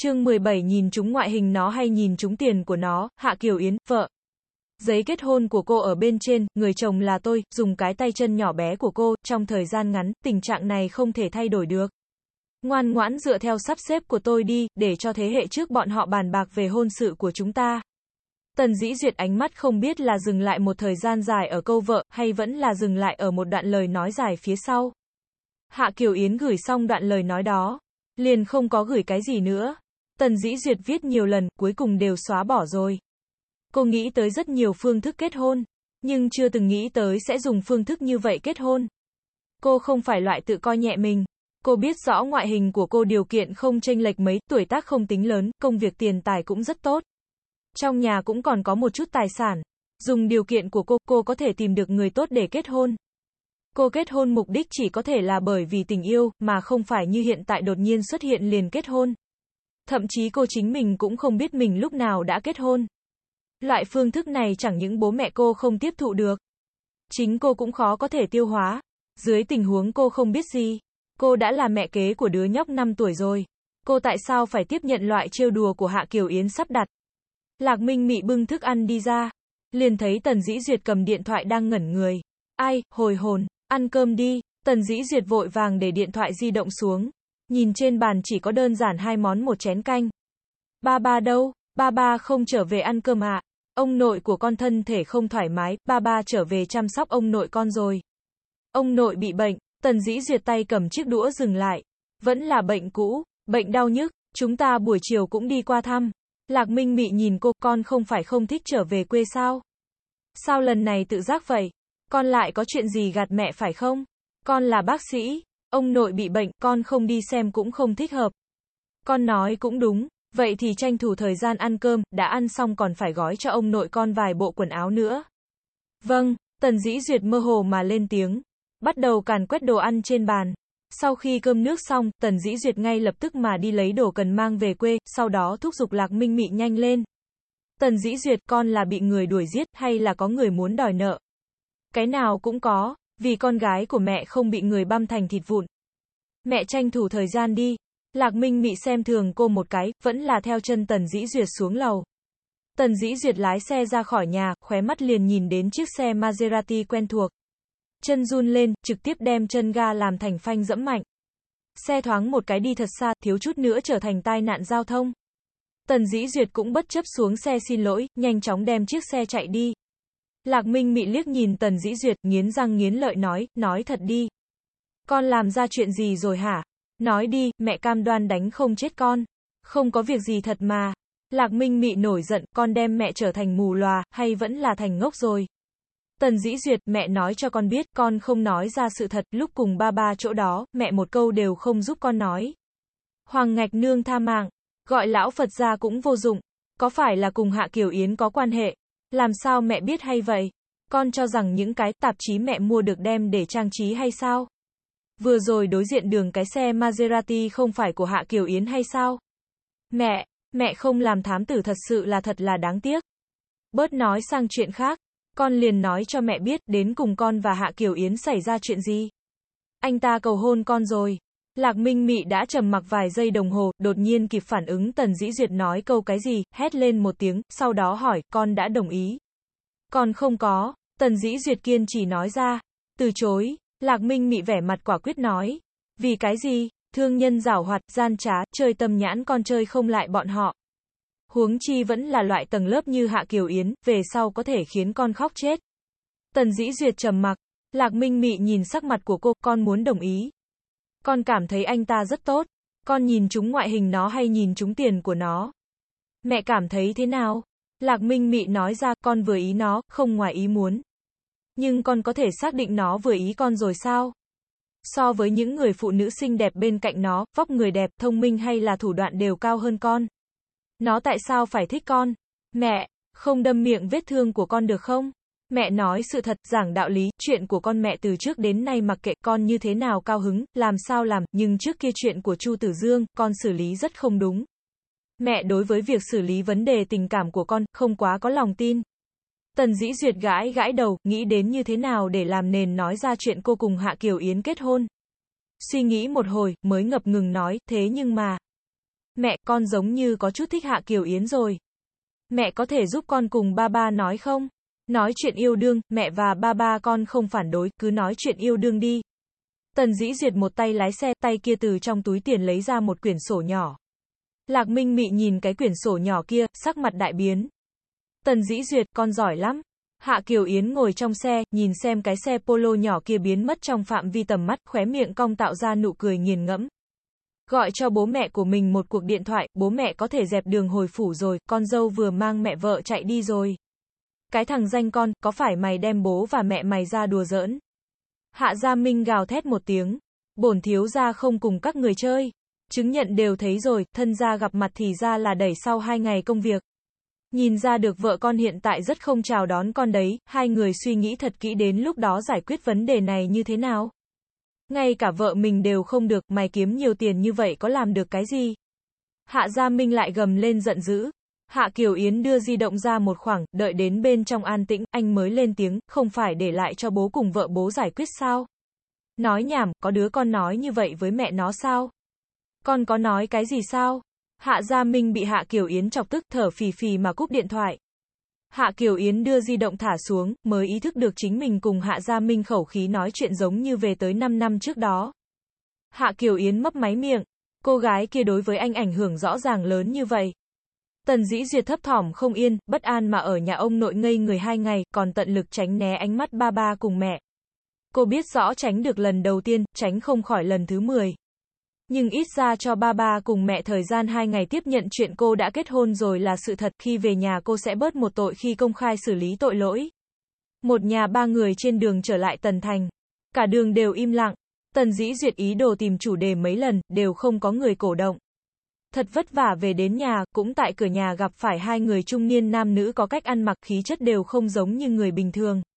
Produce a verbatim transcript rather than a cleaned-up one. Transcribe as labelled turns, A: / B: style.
A: Chương mười bảy nhìn trúng ngoại hình nó hay nhìn trúng tiền của nó, Hạ Kiều Yến, vợ. Giấy kết hôn của cô ở bên trên, người chồng là tôi, dùng cái tay chân nhỏ bé của cô, trong thời gian ngắn, tình trạng này không thể thay đổi được. Ngoan ngoãn dựa theo sắp xếp của tôi đi, để cho thế hệ trước bọn họ bàn bạc về hôn sự của chúng ta. Tần Dĩ Duyệt ánh mắt không biết là dừng lại một thời gian dài ở câu vợ, hay vẫn là dừng lại ở một đoạn lời nói dài phía sau. Hạ Kiều Yến gửi xong đoạn lời nói đó, liền không có gửi cái gì nữa. Tần Dĩ Duyệt viết nhiều lần, cuối cùng đều xóa bỏ rồi. Cô nghĩ tới rất nhiều phương thức kết hôn, nhưng chưa từng nghĩ tới sẽ dùng phương thức như vậy kết hôn. Cô không phải loại tự coi nhẹ mình. Cô biết rõ ngoại hình của cô điều kiện không chênh lệch mấy, tuổi tác không tính lớn, công việc tiền tài cũng rất tốt. Trong nhà cũng còn có một chút tài sản. Dùng điều kiện của cô, cô có thể tìm được người tốt để kết hôn. Cô kết hôn mục đích chỉ có thể là bởi vì tình yêu, mà không phải như hiện tại đột nhiên xuất hiện liền kết hôn. Thậm chí cô chính mình cũng không biết mình lúc nào đã kết hôn. Loại phương thức này chẳng những bố mẹ cô không tiếp thụ được, chính cô cũng khó có thể tiêu hóa. Dưới tình huống cô không biết gì, cô đã là mẹ kế của đứa nhóc năm tuổi rồi. Cô tại sao phải tiếp nhận loại trêu đùa của Hạ Kiều Yến sắp đặt? Lạc Minh Mị bưng thức ăn đi ra, liền thấy Tần Dĩ Duyệt cầm điện thoại đang ngẩn người. Ai, hồi hồn, ăn cơm đi. Tần Dĩ Duyệt vội vàng để điện thoại di động xuống, nhìn trên bàn chỉ có đơn giản hai món một chén canh. Ba ba đâu? Ba ba không trở về ăn cơm à? Ông nội của con thân thể không thoải mái, ba ba trở về chăm sóc ông nội con rồi. Ông nội bị bệnh. Tần Dĩ Duyệt tay cầm chiếc đũa dừng lại. Vẫn là bệnh cũ, bệnh đau nhức, chúng ta buổi chiều cũng đi qua thăm. Lạc Minh Mị nhìn cô, con không phải không thích trở về quê sao? Sao lần này tự giác vậy? Con lại có chuyện gì gạt mẹ phải không? Con là bác sĩ, ông nội bị bệnh, con không đi xem cũng không thích hợp. Con nói cũng đúng, vậy thì tranh thủ thời gian ăn cơm, đã ăn xong còn phải gói cho ông nội con vài bộ quần áo nữa. Vâng, Tần Dĩ Duyệt mơ hồ mà lên tiếng, bắt đầu càn quét đồ ăn trên bàn. Sau khi cơm nước xong, Tần Dĩ Duyệt ngay lập tức mà đi lấy đồ cần mang về quê, sau đó thúc giục Lạc Minh Mị nhanh lên. Tần Dĩ Duyệt, con là bị người đuổi giết, hay là có người muốn đòi nợ? Cái nào cũng có, vì con gái của mẹ không bị người băm thành thịt vụn. Mẹ tranh thủ thời gian đi. Lạc Minh Mị xem thường cô một cái, vẫn là theo chân Tần Dĩ Duyệt xuống lầu. Tần Dĩ Duyệt lái xe ra khỏi nhà, khóe mắt liền nhìn đến chiếc xe Maserati quen thuộc. Chân run lên, trực tiếp đem chân ga làm thành phanh dẫm mạnh. Xe thoáng một cái đi thật xa, thiếu chút nữa trở thành tai nạn giao thông. Tần Dĩ Duyệt cũng bất chấp xuống xe xin lỗi, nhanh chóng đem chiếc xe chạy đi. Lạc Minh Mị liếc nhìn Tần Dĩ Duyệt, nghiến răng nghiến lợi nói, nói thật đi. Con làm ra chuyện gì rồi hả? Nói đi, mẹ cam đoan đánh không chết con. Không có việc gì thật mà. Lạc Minh Mị nổi giận, con đem mẹ trở thành mù lòa, hay vẫn là thành ngốc rồi? Tần Dĩ Duyệt, mẹ nói cho con biết, con không nói ra sự thật, lúc cùng ba ba chỗ đó, mẹ một câu đều không giúp con nói. Hoàng Ngạch Nương tha mạng, gọi lão Phật ra cũng vô dụng, có phải là cùng Hạ Kiều Yến có quan hệ? Làm sao mẹ biết hay vậy? Con cho rằng những cái tạp chí mẹ mua được đem để trang trí hay sao? Vừa rồi đối diện đường cái xe Maserati không phải của Hạ Kiều Yến hay sao? Mẹ, mẹ không làm thám tử thật sự là thật là đáng tiếc. Bớt nói sang chuyện khác, con liền nói cho mẹ biết, đến cùng con và Hạ Kiều Yến xảy ra chuyện gì. Anh ta cầu hôn con rồi. Lạc Minh Mị đã trầm mặc vài giây đồng hồ, đột nhiên kịp phản ứng Tần Dĩ Duyệt nói câu cái gì, hét lên một tiếng, sau đó hỏi, con đã đồng ý. Con không có. Tần Dĩ Duyệt kiên trì nói ra. Từ chối. Lạc Minh Mị vẻ mặt quả quyết nói. Vì cái gì? Thương nhân giảo hoạt, gian trá, chơi tâm nhãn con chơi không lại bọn họ. Huống chi vẫn là loại tầng lớp như Hạ Kiều Yến, về sau có thể khiến con khóc chết. Tần Dĩ Duyệt trầm mặc. Lạc Minh Mị nhìn sắc mặt của cô, con muốn đồng ý. Con cảm thấy anh ta rất tốt. Con nhìn trúng ngoại hình nó hay nhìn trúng tiền của nó? Mẹ cảm thấy thế nào? Lạc Minh Mị nói ra, con vừa ý nó, không ngoài ý muốn. Nhưng con có thể xác định nó vừa ý con rồi sao? So với những người phụ nữ xinh đẹp bên cạnh nó, vóc người đẹp, thông minh hay là thủ đoạn đều cao hơn con. Nó tại sao phải thích con? Mẹ, không đâm miệng vết thương của con được không? Mẹ nói sự thật, giảng đạo lý, chuyện của con mẹ từ trước đến nay mặc kệ con như thế nào cao hứng, làm sao làm, nhưng trước kia chuyện của Chu Tử Dương, con xử lý rất không đúng. Mẹ đối với việc xử lý vấn đề tình cảm của con, không quá có lòng tin. Tần Dĩ Duyệt gãi gãi đầu, nghĩ đến như thế nào để làm nền nói ra chuyện cô cùng Hạ Kiều Yến kết hôn. Suy nghĩ một hồi, mới ngập ngừng nói, thế nhưng mà. Mẹ, con giống như có chút thích Hạ Kiều Yến rồi. Mẹ có thể giúp con cùng ba ba nói không? Nói chuyện yêu đương, mẹ và ba ba con không phản đối, cứ nói chuyện yêu đương đi. Tần Dĩ Duyệt một tay lái xe, tay kia từ trong túi tiền lấy ra một quyển sổ nhỏ. Lạc Minh Mị nhìn cái quyển sổ nhỏ kia, sắc mặt đại biến. Tần Dĩ Duyệt, con giỏi lắm. Hạ Kiều Yến ngồi trong xe, nhìn xem cái xe polo nhỏ kia biến mất trong phạm vi tầm mắt, khóe miệng cong tạo ra nụ cười nghiền ngẫm. Gọi cho bố mẹ của mình một cuộc điện thoại, bố mẹ có thể dẹp đường hồi phủ rồi, con dâu vừa mang mẹ vợ chạy đi rồi. Cái thằng danh con, có phải mày đem bố và mẹ mày ra đùa giỡn? Hạ Gia Minh gào thét một tiếng. Bổn thiếu gia không cùng các người chơi. Chứng nhận đều thấy rồi, thân gia gặp mặt thì ra là đẩy sau hai ngày công việc. Nhìn ra được vợ con hiện tại rất không chào đón con đấy, hai người suy nghĩ thật kỹ đến lúc đó giải quyết vấn đề này như thế nào. Ngay cả vợ mình đều không được, mày kiếm nhiều tiền như vậy có làm được cái gì? Hạ Gia Minh lại gầm lên giận dữ. Hạ Kiều Yến đưa di động ra một khoảng, đợi đến bên trong an tĩnh, anh mới lên tiếng, không phải để lại cho bố cùng vợ bố giải quyết sao? Nói nhảm, có đứa con nói như vậy với mẹ nó sao? Con có nói cái gì sao? Hạ Gia Minh bị Hạ Kiều Yến chọc tức, thở phì phì mà cúp điện thoại. Hạ Kiều Yến đưa di động thả xuống, mới ý thức được chính mình cùng Hạ Gia Minh khẩu khí nói chuyện giống như về tới năm năm trước đó. Hạ Kiều Yến mấp máy miệng, cô gái kia đối với anh ảnh hưởng rõ ràng lớn như vậy. Tần Dĩ Duyệt thấp thỏm không yên, bất an mà ở nhà ông nội ngây người hai ngày, còn tận lực tránh né ánh mắt ba ba cùng mẹ. Cô biết rõ tránh được lần đầu tiên, tránh không khỏi lần thứ mười. Nhưng ít ra cho ba ba cùng mẹ thời gian hai ngày tiếp nhận chuyện cô đã kết hôn rồi là sự thật, khi về nhà cô sẽ bớt một tội khi công khai xử lý tội lỗi. Một nhà ba người trên đường trở lại Tần Thành. Cả đường đều im lặng. Tần Dĩ Duyệt ý đồ tìm chủ đề mấy lần, đều không có người cổ động. Thật vất vả về đến nhà, cũng tại cửa nhà gặp phải hai người trung niên nam nữ có cách ăn mặc khí chất đều không giống như người bình thường.